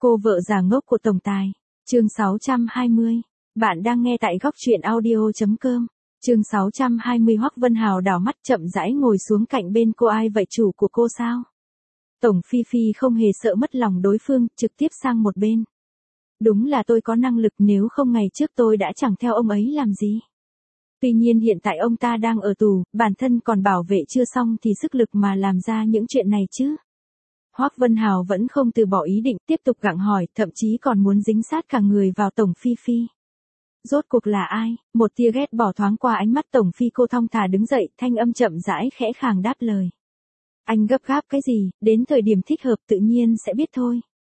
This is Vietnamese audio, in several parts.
Cô vợ già ngốc của tổng tài. Chương 620. Bạn đang nghe tại góc truyện audio.com. Chương 620. Hoắc Vân Hào đảo mắt chậm rãi ngồi xuống cạnh bên cô. Ai vậy, chủ của cô sao? Tổng Phi Phi không hề sợ mất lòng đối phương, trực tiếp sang một bên. Đúng là tôi có năng lực, nếu không ngày trước tôi đã chẳng theo ông ấy làm gì. Tuy nhiên hiện tại ông ta đang ở tù, bản thân còn bảo vệ chưa xong thì sức lực mà làm ra những chuyện này chứ. Hoắc Vân Hào vẫn không từ bỏ ý định, tiếp tục gặng hỏi, thậm chí còn muốn dính sát cả người vào Tổng Phi Phi. Rốt cuộc là ai? Một tia ghét bỏ thoáng qua ánh mắt Tổng Phi. Cô thong thả đứng dậy, thanh âm chậm rãi khẽ khàng đáp lời. Anh gấp gáp cái gì, đến thời điểm thích hợp tự nhiên sẽ biết thôi.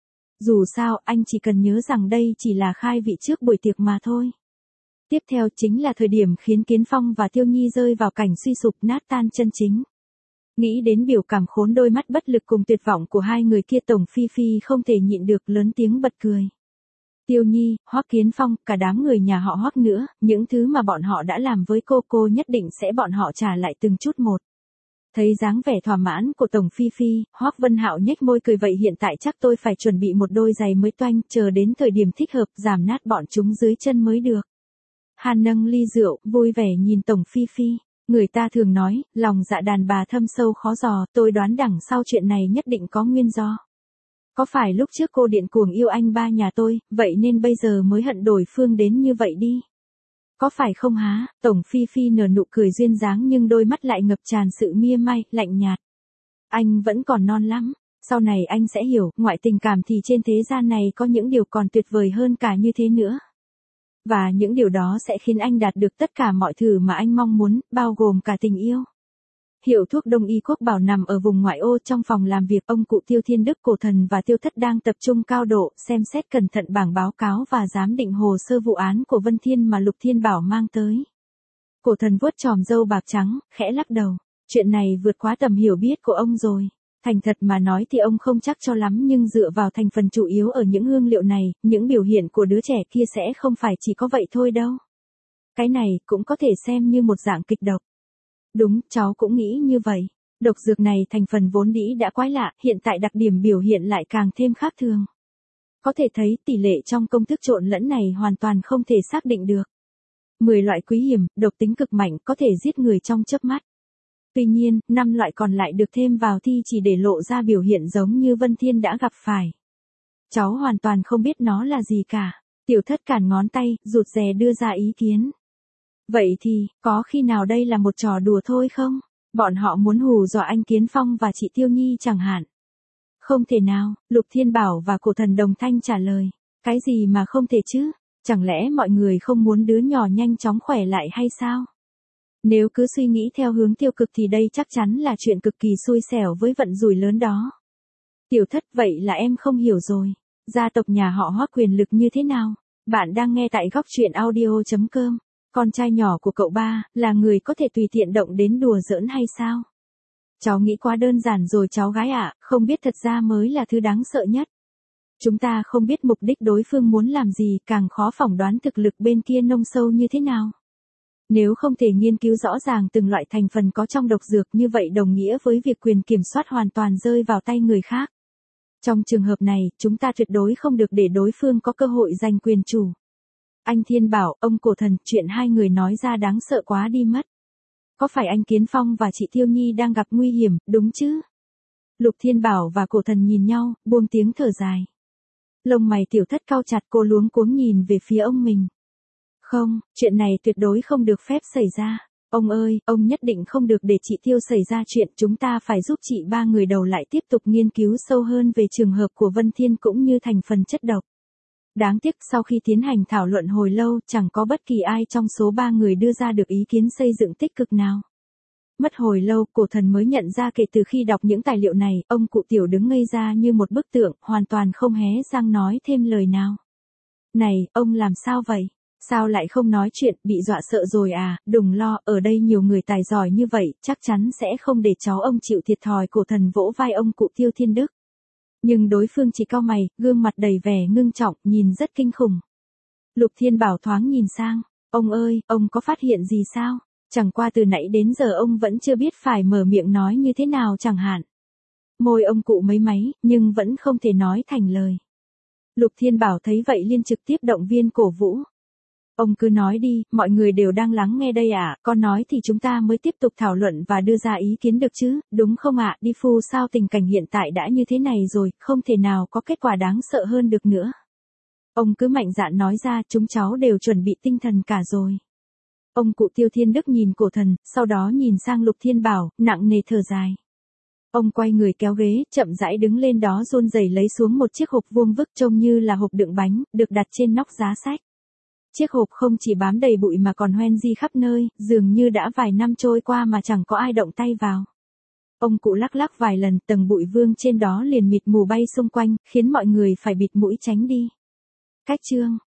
Dù sao, anh chỉ cần nhớ rằng đây chỉ là khai vị trước buổi tiệc mà thôi. Tiếp theo chính là thời điểm khiến Kiến Phong và Tiêu Nhi rơi vào cảnh suy sụp nát tan chân chính. Nghĩ đến biểu cảm khốn đôi mắt bất lực cùng tuyệt vọng của hai người kia, Tổng Phi Phi không thể nhịn được lớn tiếng bật cười. Tiêu Nhi, Hoắc Kiến Phong, cả đám người nhà họ Hoắc nữa, những thứ mà bọn họ đã làm với cô nhất định sẽ bọn họ trả lại từng chút một. Thấy dáng vẻ thỏa mãn của Tổng Phi Phi, Hoắc Vân Hạo nhếch môi cười, vậy hiện tại chắc tôi phải chuẩn bị một đôi giày mới toanh, chờ đến thời điểm thích hợp giảm nát bọn chúng dưới chân mới được. Hàn nâng ly rượu, vui vẻ nhìn Tổng Phi Phi. Người ta thường nói, lòng dạ đàn bà thâm sâu khó dò, tôi đoán đằng sau chuyện này nhất định có nguyên do. Có phải lúc trước cô điên cuồng yêu anh ba nhà tôi, vậy nên bây giờ mới hận đổi phương đến như vậy đi. Có phải không há? Tổng Phi Phi nở nụ cười duyên dáng nhưng đôi mắt lại ngập tràn sự mia may, lạnh nhạt. Anh vẫn còn non lắm, sau này anh sẽ hiểu, ngoại tình cảm thì trên thế gian này có những điều còn tuyệt vời hơn cả như thế nữa. Và những điều đó sẽ khiến anh đạt được tất cả mọi thứ mà anh mong muốn, bao gồm cả tình yêu. Hiệu thuốc Đông Y Quốc Bảo nằm ở vùng ngoại ô. Trong phòng làm việc, ông cụ Tiêu Thiên Đức, Cổ Thần và Tiêu Thất đang tập trung cao độ xem xét cẩn thận bảng báo cáo và giám định hồ sơ vụ án của Vân Thiên mà Lục Thiên Bảo mang tới. Cổ Thần vuốt chòm râu bạc trắng, khẽ lắc đầu. Chuyện này vượt quá tầm hiểu biết của ông rồi. Thành thật mà nói thì ông không chắc cho lắm, nhưng dựa vào thành phần chủ yếu ở những hương liệu này, những biểu hiện của đứa trẻ kia sẽ không phải chỉ có vậy thôi đâu. Cái này cũng có thể xem như một dạng kịch độc. Đúng, cháu cũng nghĩ như vậy. Độc dược này thành phần vốn dĩ đã quái lạ, hiện tại đặc điểm biểu hiện lại càng thêm khác thường. Có thể thấy tỷ lệ trong công thức trộn lẫn này hoàn toàn không thể xác định được. 10 loại quý hiểm, độc tính cực mạnh, có thể giết người trong chớp mắt. Tuy nhiên, 5 loại còn lại được thêm vào thì chỉ để lộ ra biểu hiện giống như Vân Thiên đã gặp phải. Cháu hoàn toàn không biết nó là gì cả. Tiểu Thất cản ngón tay, rụt rè đưa ra ý kiến. Vậy thì, có khi nào đây là một trò đùa thôi không? Bọn họ muốn hù dọa anh Kiến Phong và chị Tiêu Nhi chẳng hạn. Không thể nào, Lục Thiên Bảo và Cổ Thần đồng thanh trả lời. Cái gì mà không thể chứ? Chẳng lẽ mọi người không muốn đứa nhỏ nhanh chóng khỏe lại hay sao? Nếu cứ suy nghĩ theo hướng tiêu cực thì đây chắc chắn là chuyện cực kỳ xui xẻo với vận rủi lớn đó. Tiểu Thất, vậy là em không hiểu rồi. Gia tộc nhà họ Hoắc quyền lực như thế nào? Bạn đang nghe tại góc truyện audio.com. Con trai nhỏ của cậu ba, là người có thể tùy tiện động đến đùa giỡn hay sao? Cháu nghĩ quá đơn giản rồi cháu gái ạ, không biết thật ra mới là thứ đáng sợ nhất. Chúng ta không biết mục đích đối phương muốn làm gì, càng khó phỏng đoán thực lực bên kia nông sâu như thế nào. Nếu không thể nghiên cứu rõ ràng từng loại thành phần có trong độc dược, như vậy đồng nghĩa với việc quyền kiểm soát hoàn toàn rơi vào tay người khác. Trong trường hợp này, chúng ta tuyệt đối không được để đối phương có cơ hội giành quyền chủ. Anh Thiên Bảo, ông Cổ Thần, chuyện hai người nói ra đáng sợ quá đi mất. Có phải anh Kiến Phong và chị Tiêu Nhi đang gặp nguy hiểm, đúng chứ? Lục Thiên Bảo và Cổ Thần nhìn nhau, buông tiếng thở dài. Lông mày Tiểu Thất cau chặt, cô luống cuống nhìn về phía ông mình. Không, chuyện này tuyệt đối không được phép xảy ra. Ông ơi, ông nhất định không được để chị Tiêu xảy ra chuyện, chúng ta phải giúp chị ba người đầu lại tiếp tục nghiên cứu sâu hơn về trường hợp của Vân Thiên cũng như thành phần chất độc. Đáng tiếc sau khi tiến hành thảo luận hồi lâu, chẳng có bất kỳ ai trong số 3 người đưa ra được ý kiến xây dựng tích cực nào. Mất hồi lâu, Cổ Thần mới nhận ra kể từ khi đọc những tài liệu này, ông cụ Tiểu đứng ngây ra như một bức tượng, hoàn toàn không hé răng nói thêm lời nào. Này, ông làm sao vậy? Sao lại không nói chuyện, bị dọa sợ rồi à? Đừng lo, ở đây nhiều người tài giỏi như vậy, chắc chắn sẽ không để cháu ông chịu thiệt thòi. Cổ Thần vỗ vai ông cụ Tiêu Thiên Đức. Nhưng đối phương chỉ cau mày, gương mặt đầy vẻ ngưng trọng, nhìn rất kinh khủng. Lục Thiên Bảo thoáng nhìn sang, ông ơi, ông có phát hiện gì sao? Chẳng qua từ nãy đến giờ ông vẫn chưa biết phải mở miệng nói như thế nào chẳng hạn. Môi ông cụ mấy máy, nhưng vẫn không thể nói thành lời. Lục Thiên Bảo thấy vậy liền trực tiếp động viên cổ vũ. Ông cứ nói đi, mọi người đều đang lắng nghe đây ạ, con nói thì chúng ta mới tiếp tục thảo luận và đưa ra ý kiến được chứ, đúng không ạ? Đi phu sao tình cảnh hiện tại đã như thế này rồi, không thể nào có kết quả đáng sợ hơn được nữa. Ông cứ mạnh dạn nói ra, chúng cháu đều chuẩn bị tinh thần cả rồi. Ông cụ Tiêu Thiên Đức nhìn cổ thần, sau đó nhìn sang Lục Thiên Bảo, nặng nề thở dài. Ông quay người kéo ghế, chậm rãi đứng lên đó run rẩy lấy xuống một chiếc hộp vuông vức trông như là hộp đựng bánh, được đặt trên nóc giá sách. Chiếc hộp không chỉ bám đầy bụi mà còn hoen ri khắp nơi, dường như đã vài năm trôi qua mà chẳng có ai động tay vào. Ông cụ lắc lắc vài lần, tầng bụi vương trên đó liền mịt mù bay xung quanh, khiến mọi người phải bịt mũi tránh đi. Cách chương